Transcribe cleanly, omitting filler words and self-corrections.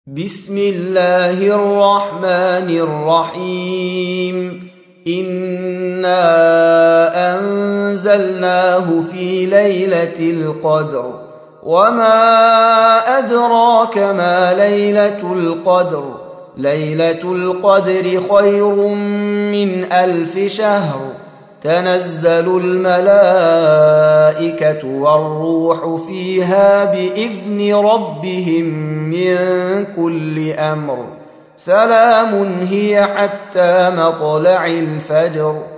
بسم الله الرحمن الرحيم. إنا أنزلناه في ليلة القدر وما أدراك ما ليلة القدر. ليلة القدر خير من 1000 شهر. تنزل الملائكة والروح فيها بإذن ربهم من كل أمر. سلام هي حتى مطلع الفجر.